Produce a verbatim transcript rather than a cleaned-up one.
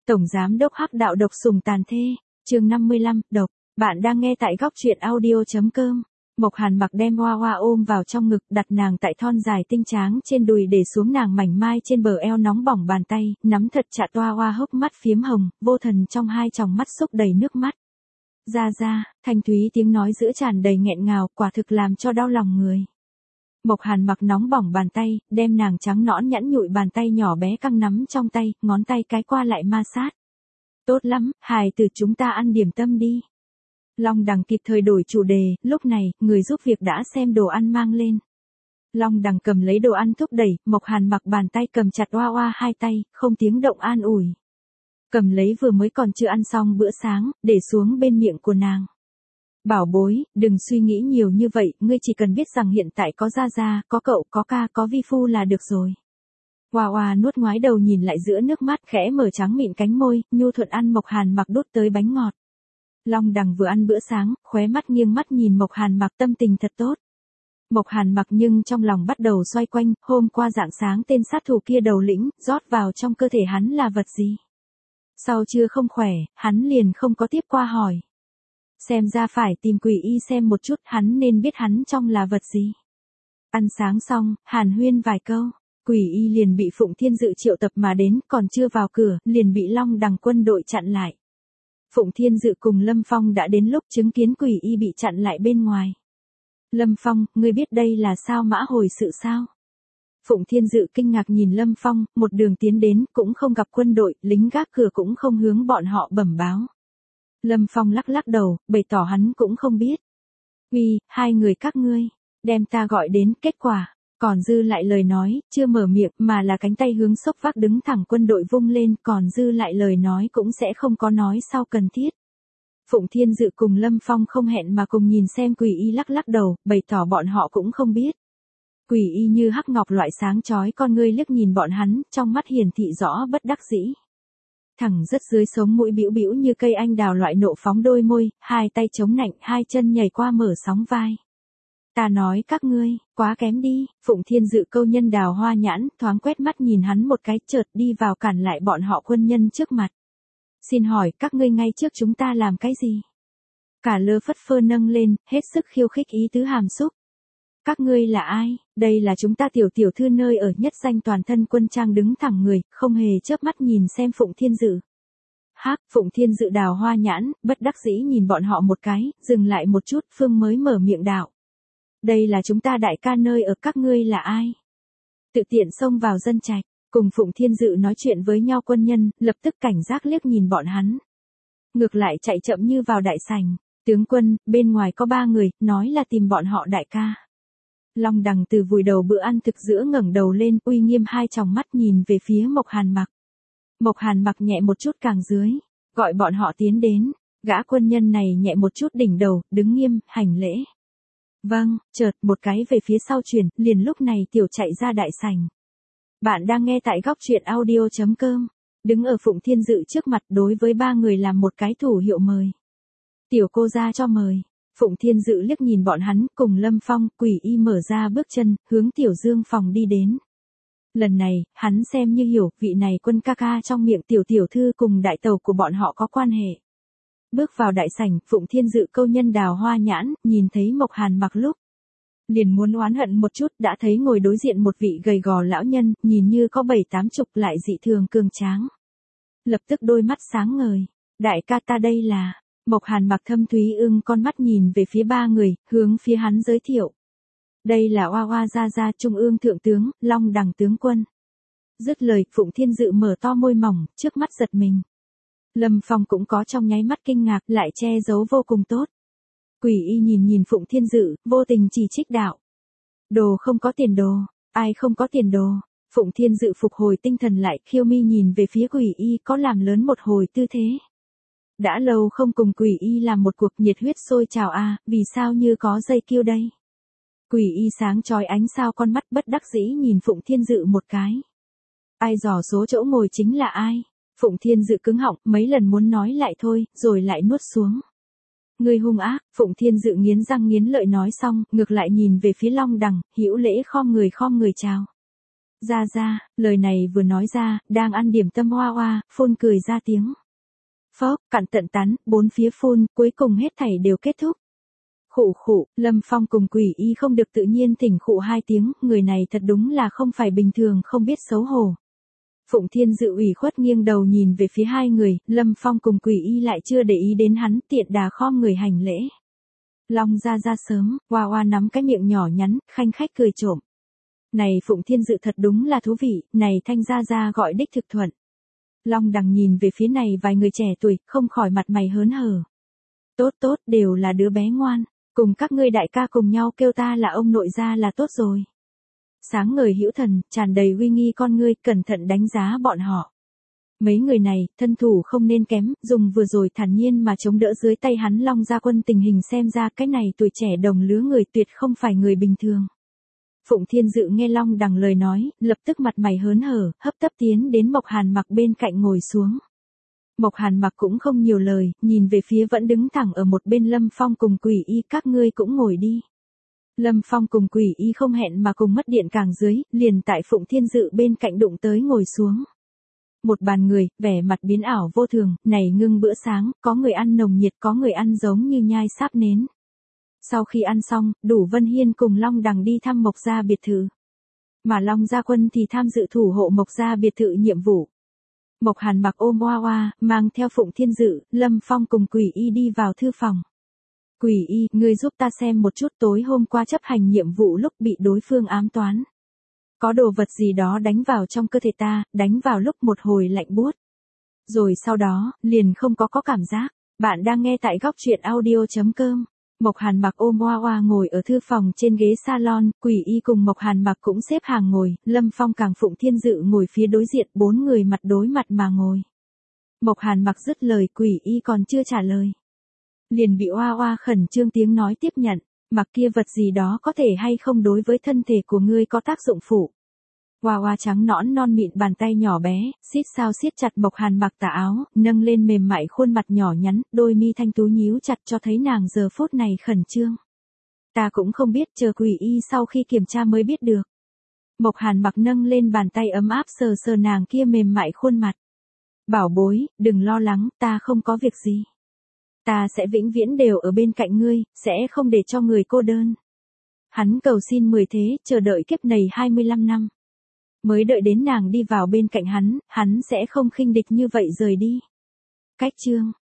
Tổng giám đốc Hắc đạo độc sủng tàn thê, chương năm mươi lăm, độc. Bạn đang nghe tại góc truyện audio chấm com. Mộc Hàn Mặc đem Hoa Hoa ôm vào trong ngực, đặt nàng tại thon dài tinh tráng trên đùi để xuống nàng mảnh mai trên bờ eo nóng bỏng bàn tay, nắm thật chặt Hoa Hoa hốc mắt phiếm hồng, vô thần trong hai tròng mắt xúc đầy nước mắt. Ra ra, thanh thúy tiếng nói giữa tràn đầy nghẹn ngào, quả thực làm cho đau lòng người. Mộc Hàn Mặc nóng bỏng bàn tay, đem nàng trắng nõn nhẵn nhụi bàn tay nhỏ bé căng nắm trong tay, ngón tay cái qua lại ma sát. Tốt lắm, hài tử chúng ta ăn điểm tâm đi. Long Đằng kịp thời đổi chủ đề, lúc này, người giúp việc đã xem đồ ăn mang lên. Long Đằng cầm lấy đồ ăn thúc đẩy, Mộc Hàn Mặc bàn tay cầm chặt Hoa Hoa hai tay, không tiếng động an ủi. Cầm lấy vừa mới còn chưa ăn xong bữa sáng, để xuống bên miệng của nàng. Bảo bối, đừng suy nghĩ nhiều như vậy, ngươi chỉ cần biết rằng hiện tại có gia gia, có cậu, có ca, có vi phu là được rồi. Hoa Hoa nuốt ngoái đầu nhìn lại giữa nước mắt, khẽ mở trắng mịn cánh môi, nhu thuận ăn Mộc Hàn Mặc đút tới bánh ngọt. Long Đằng vừa ăn bữa sáng, khóe mắt nghiêng mắt nhìn Mộc Hàn Mặc tâm tình thật tốt. Mộc Hàn Mặc nhưng trong lòng bắt đầu xoay quanh, hôm qua rạng sáng tên sát thủ kia đầu lĩnh, rót vào trong cơ thể hắn là vật gì? Sau chưa không khỏe, hắn liền không có tiếp qua hỏi. Xem ra phải tìm Quỷ Y xem một chút, hắn nên biết hắn trong là vật gì. Ăn sáng xong, hàn huyên vài câu, Quỷ Y liền bị Phụng Thiên Dự triệu tập mà đến, còn chưa vào cửa, liền bị Long Đằng quân đội chặn lại. Phụng Thiên Dự cùng Lâm Phong đã đến lúc chứng kiến Quỷ Y bị chặn lại bên ngoài. Lâm Phong, ngươi biết đây là sao mã hồi sự sao? Phụng Thiên Dự kinh ngạc nhìn Lâm Phong, một đường tiến đến, cũng không gặp quân đội, lính gác cửa cũng không hướng bọn họ bẩm báo. Lâm Phong lắc lắc đầu, bày tỏ hắn cũng không biết. Uy, hai người các ngươi, đem ta gọi đến, kết quả, còn dư lại lời nói, chưa mở miệng, mà là cánh tay hướng sốc vác đứng thẳng quân đội vung lên, còn dư lại lời nói cũng sẽ không có nói sau cần thiết. Phụng Thiên Dự cùng Lâm Phong không hẹn mà cùng nhìn xem Quỷ Y lắc lắc đầu, bày tỏ bọn họ cũng không biết. Quỷ Y như hắc ngọc loại sáng chói con ngươi liếc nhìn bọn hắn, trong mắt hiển thị rõ bất đắc dĩ. Thẳng rất dưới sống mũi bĩu bĩu như cây anh đào loại nộ phóng đôi môi, hai tay chống nạnh, hai chân nhảy qua mở sóng vai. Ta nói các ngươi, quá kém đi, Phụng Thiên Dự câu nhân đào hoa nhãn, thoáng quét mắt nhìn hắn một cái, chợt đi vào cản lại bọn họ quân nhân trước mặt. Xin hỏi, các ngươi ngay trước chúng ta làm cái gì? Cả lơ phất phơ nâng lên, hết sức khiêu khích ý tứ hàm xúc. Các ngươi là ai? Đây là chúng ta tiểu tiểu thư nơi ở nhất danh toàn thân quân trang đứng thẳng người, không hề chớp mắt nhìn xem Phụng Thiên Dự. Hắc, Phụng Thiên Dự đào hoa nhãn, bất đắc dĩ nhìn bọn họ một cái, dừng lại một chút, phương mới mở miệng đạo. Đây là chúng ta đại ca nơi ở, các ngươi là ai? Tự tiện xông vào dân trạch, cùng Phụng Thiên Dự nói chuyện với nhau quân nhân, lập tức cảnh giác liếc nhìn bọn hắn. Ngược lại chạy chậm như vào đại sảnh, tướng quân, bên ngoài có ba người, nói là tìm bọn họ đại ca. Long Đằng từ vùi đầu bữa ăn thực giữa ngẩng đầu lên, uy nghiêm hai tròng mắt nhìn về phía Mộc Hàn Mặc. Mộc Hàn Mặc nhẹ một chút càng dưới, gọi bọn họ tiến đến, gã quân nhân này nhẹ một chút đỉnh đầu, đứng nghiêm, hành lễ. Vâng, chợt một cái về phía sau chuyển, liền lúc này tiểu chạy ra đại sảnh. Bạn đang nghe tại góc truyện audio chấm com, đứng ở Phụng Thiên Dự trước mặt đối với ba người làm một cái thủ hiệu mời. Tiểu cô ra cho mời. Phụng Thiên Dự liếc nhìn bọn hắn, cùng Lâm Phong, Quỷ Y mở ra bước chân, hướng Tiểu Dương phòng đi đến. Lần này, hắn xem như hiểu, vị này quân ca ca trong miệng tiểu tiểu thư cùng đại tàu của bọn họ có quan hệ. Bước vào đại sảnh, Phụng Thiên Dự câu nhân đào hoa nhãn, nhìn thấy Mộc Hàn Mặc lúc. Liền muốn oán hận một chút, đã thấy ngồi đối diện một vị gầy gò lão nhân, nhìn như có bảy tám chục lại dị thường cường tráng. Lập tức đôi mắt sáng ngời. Đại ca ta đây là... Mộc Hàn Mặc thâm thúy ưng con mắt nhìn về phía ba người, hướng phía hắn giới thiệu. Đây là Hoa Hoa gia gia trung ương thượng tướng, Long Đằng tướng quân. Dứt lời, Phụng Thiên Dự mở to môi mỏng, trước mắt giật mình. Lâm Phong cũng có trong nháy mắt kinh ngạc, lại che giấu vô cùng tốt. Quỷ Y nhìn nhìn Phụng Thiên Dự, vô tình chỉ trích đạo. Đồ không có tiền đồ, ai không có tiền đồ. Phụng Thiên Dự phục hồi tinh thần lại, khiêu mi nhìn về phía Quỷ Y có làm lớn một hồi tư thế. Đã lâu không cùng Quỷ Y làm một cuộc nhiệt huyết sôi trào a, à, vì sao như có dây kêu đây? Quỷ Y sáng chói ánh sao con mắt bất đắc dĩ nhìn Phụng Thiên Dự một cái. Ai dò số chỗ ngồi chính là ai? Phụng Thiên Dự cứng họng, mấy lần muốn nói lại thôi, rồi lại nuốt xuống. Người hung ác, Phụng Thiên Dự nghiến răng nghiến lợi nói xong, ngược lại nhìn về phía Long Đằng, hữu lễ khom người khom người chào. Ra ra, lời này vừa nói ra, đang ăn điểm tâm Hoa Hoa, phun cười ra tiếng. Phốc, cặn tận tán, bốn phía phun, cuối cùng hết thảy đều kết thúc. Khụ khụ, Lâm Phong cùng Quỷ Y không được tự nhiên thỉnh khụ hai tiếng, người này thật đúng là không phải bình thường không biết xấu hổ. Phụng Thiên Dự ủy khuất nghiêng đầu nhìn về phía hai người, Lâm Phong cùng Quỷ Y lại chưa để ý đến hắn, tiện đà khom người hành lễ. Long ra ra sớm, Hoa Hoa nắm cái miệng nhỏ nhắn, khanh khách cười trộm. Này Phụng Thiên Dự thật đúng là thú vị, này Thanh ra ra gọi đích thực thuận. Long Đằng nhìn về phía này vài người trẻ tuổi, không khỏi mặt mày hớn hở. Tốt tốt, đều là đứa bé ngoan, cùng các ngươi đại ca cùng nhau kêu ta là ông nội gia là tốt rồi. Sáng ngời hữu thần, tràn đầy uy nghi con ngươi, cẩn thận đánh giá bọn họ. Mấy người này, thân thủ không nên kém, dùng vừa rồi thản nhiên mà chống đỡ dưới tay hắn Long Gia Quân, tình hình xem ra cái này tuổi trẻ đồng lứa người tuyệt không phải người bình thường. Phụng Thiên Dự nghe Long Đằng lời nói, lập tức mặt mày hớn hở, hấp tấp tiến đến Mộc Hàn Mặc bên cạnh ngồi xuống. Mộc Hàn Mặc cũng không nhiều lời, nhìn về phía vẫn đứng thẳng ở một bên Lâm Phong cùng Quỷ Y, các ngươi cũng ngồi đi. Lâm Phong cùng Quỷ Y không hẹn mà cùng mất điện càng dưới, liền tại Phụng Thiên Dự bên cạnh đụng tới ngồi xuống. Một bàn người, vẻ mặt biến ảo vô thường, này ngưng bữa sáng, có người ăn nồng nhiệt, có người ăn giống như nhai sáp nến. Sau khi ăn xong, Đủ Vân Hiên cùng Long Đằng đi thăm Mộc Gia biệt thự. Mà Long Gia Quân thì tham dự thủ hộ Mộc Gia biệt thự nhiệm vụ. Mộc Hàn Mặc ôm Hoa Hoa, mang theo Phụng Thiên Dự, Lâm Phong cùng Quỷ Y đi vào thư phòng. Quỷ Y, ngươi giúp ta xem một chút tối hôm qua chấp hành nhiệm vụ lúc bị đối phương ám toán. Có đồ vật gì đó đánh vào trong cơ thể ta, đánh vào lúc một hồi lạnh buốt. Rồi sau đó, liền không có có cảm giác. Bạn đang nghe tại góc truyện audio chấm com. Mộc Hàn Mặc ôm Hoa Hoa ngồi ở thư phòng trên ghế salon, Quỷ Y cùng Mộc Hàn Mặc cũng xếp hàng ngồi, Lâm Phong càng Phụng Thiên Dự ngồi phía đối diện, bốn người mặt đối mặt mà ngồi. Mộc Hàn Mặc dứt lời, Quỷ Y còn chưa trả lời. Liền bị Hoa Hoa khẩn trương tiếng nói tiếp nhận, mặc kia vật gì đó có thể hay không đối với thân thể của ngươi có tác dụng phụ. Hoa Hoa trắng nõn non mịn bàn tay nhỏ bé, xít sao siết chặt Mộc Hàn Mặc tà áo, nâng lên mềm mại khuôn mặt nhỏ nhắn, đôi mi thanh tú nhíu chặt cho thấy nàng giờ phút này khẩn trương. Ta cũng không biết, chờ Quỷ Y sau khi kiểm tra mới biết được. Mộc Hàn Mặc nâng lên bàn tay ấm áp sờ sờ nàng kia mềm mại khuôn mặt. Bảo bối, đừng lo lắng, ta không có việc gì. Ta sẽ vĩnh viễn đều ở bên cạnh ngươi, sẽ không để cho người cô đơn. Hắn cầu xin mười thế, chờ đợi kiếp này hai mươi lăm năm. Mới đợi đến nàng đi vào bên cạnh hắn, hắn sẽ không khinh địch như vậy rời đi. Cách chương